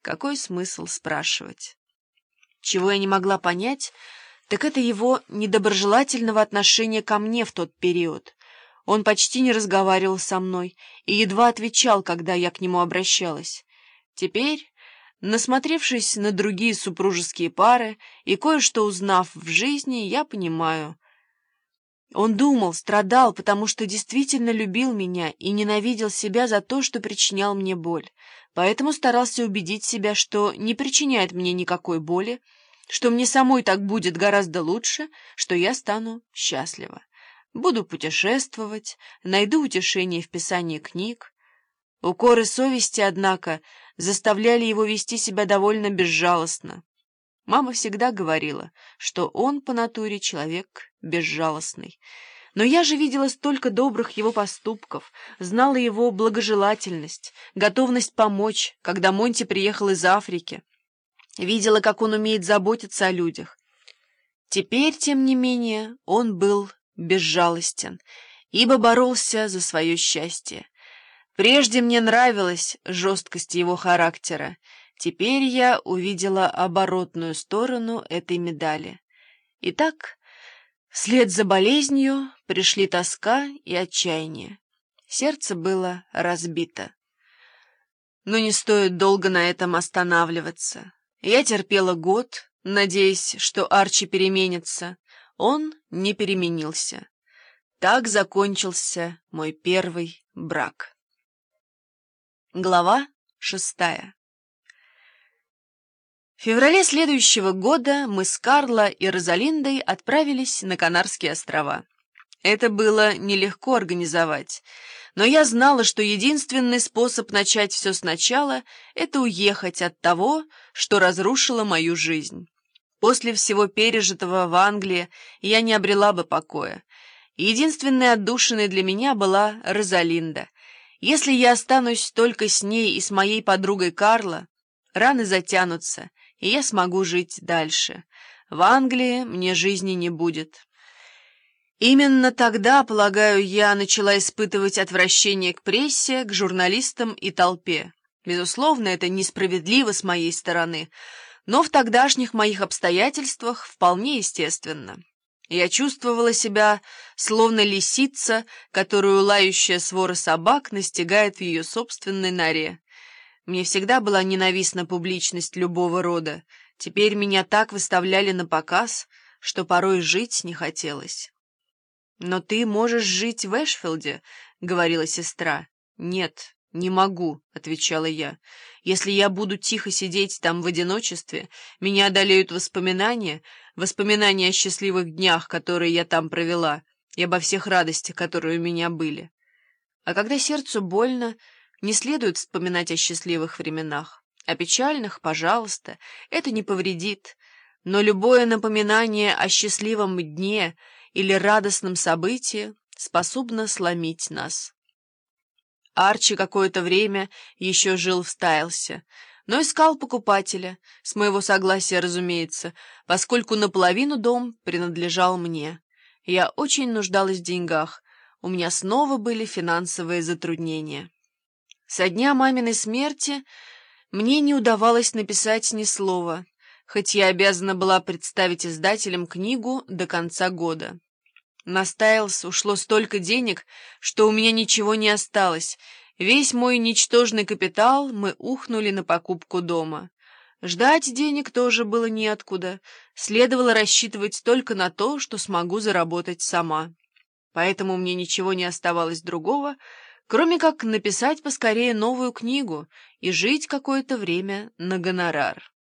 какой смысл спрашивать? Чего я не могла понять, так это его недоброжелательного отношения ко мне в тот период. Он почти не разговаривал со мной и едва отвечал, когда я к нему обращалась. Теперь, насмотревшись на другие супружеские пары и кое-что узнав в жизни, я понимаю. Он думал, страдал, потому что действительно любил меня и ненавидел себя за то, что причинял мне боль. Поэтому старался убедить себя, что не причиняет мне никакой боли, что мне самой так будет гораздо лучше, что я стану счастлива. Буду путешествовать, найду утешение в писании книг. Укоры совести, однако, заставляли его вести себя довольно безжалостно. Мама всегда говорила, что он по натуре человек безжалостный. Но я же видела столько добрых его поступков, знала его благожелательность, готовность помочь, когда Монти приехал из Африки. Видела, как он умеет заботиться о людях. Теперь, тем не менее, он был безжалостен, ибо боролся за свое счастье. Прежде мне нравилась жесткость его характера. Теперь я увидела оборотную сторону этой медали. Итак, вслед за болезнью пришли тоска и отчаяние. Сердце было разбито. Но не стоит долго на этом останавливаться. Я терпела год, надеясь, что Арчи переменится. Он не переменился. Так закончился мой первый брак. Глава 6. В феврале следующего года мы с Карло и Розалиндой отправились на Канарские острова. Это было нелегко организовать, но я знала, что единственный способ начать все сначала — это уехать от того, что разрушило мою жизнь. После всего пережитого в Англии я не обрела бы покоя. Единственной отдушиной для меня была Розалинда. Если я останусь только с ней и с моей подругой Карло, раны затянутся, и я смогу жить дальше. В Англии мне жизни не будет. Именно тогда, полагаю, я начала испытывать отвращение к прессе, к журналистам и толпе. Безусловно, это несправедливо с моей стороны, но в тогдашних моих обстоятельствах вполне естественно. Я чувствовала себя словно лисица, которую лающая свора собак настигает в ее собственной норе. Мне всегда была ненавистна публичность любого рода. Теперь меня так выставляли на показ, что порой жить не хотелось. «Но ты можешь жить в Эшфилде», — говорила сестра. «Нет, не могу», — отвечала я. «Если я буду тихо сидеть там в одиночестве, меня одолеют воспоминания о счастливых днях, которые я там провела, и обо всех радостях, которые у меня были. А когда сердцу больно, не следует вспоминать о счастливых временах. О печальных, пожалуйста, это не повредит, но любое напоминание о счастливом дне или радостном событии способно сломить нас». Арчи какое-то время еще жил в Стайлсе, но искал покупателя, с моего согласия, разумеется, поскольку наполовину дом принадлежал мне. Я очень нуждалась в деньгах, у меня снова были финансовые затруднения. Со дня маминой смерти мне не удавалось написать ни слова, хоть я обязана была представить издателям книгу до конца года. На Стайлс ушло столько денег, что у меня ничего не осталось. Весь мой ничтожный капитал мы ухнули на покупку дома. Ждать денег тоже было неоткуда. Следовало рассчитывать только на то, что смогу заработать сама. Поэтому мне ничего не оставалось другого, кроме как написать поскорее новую книгу и жить какое-то время на гонорар.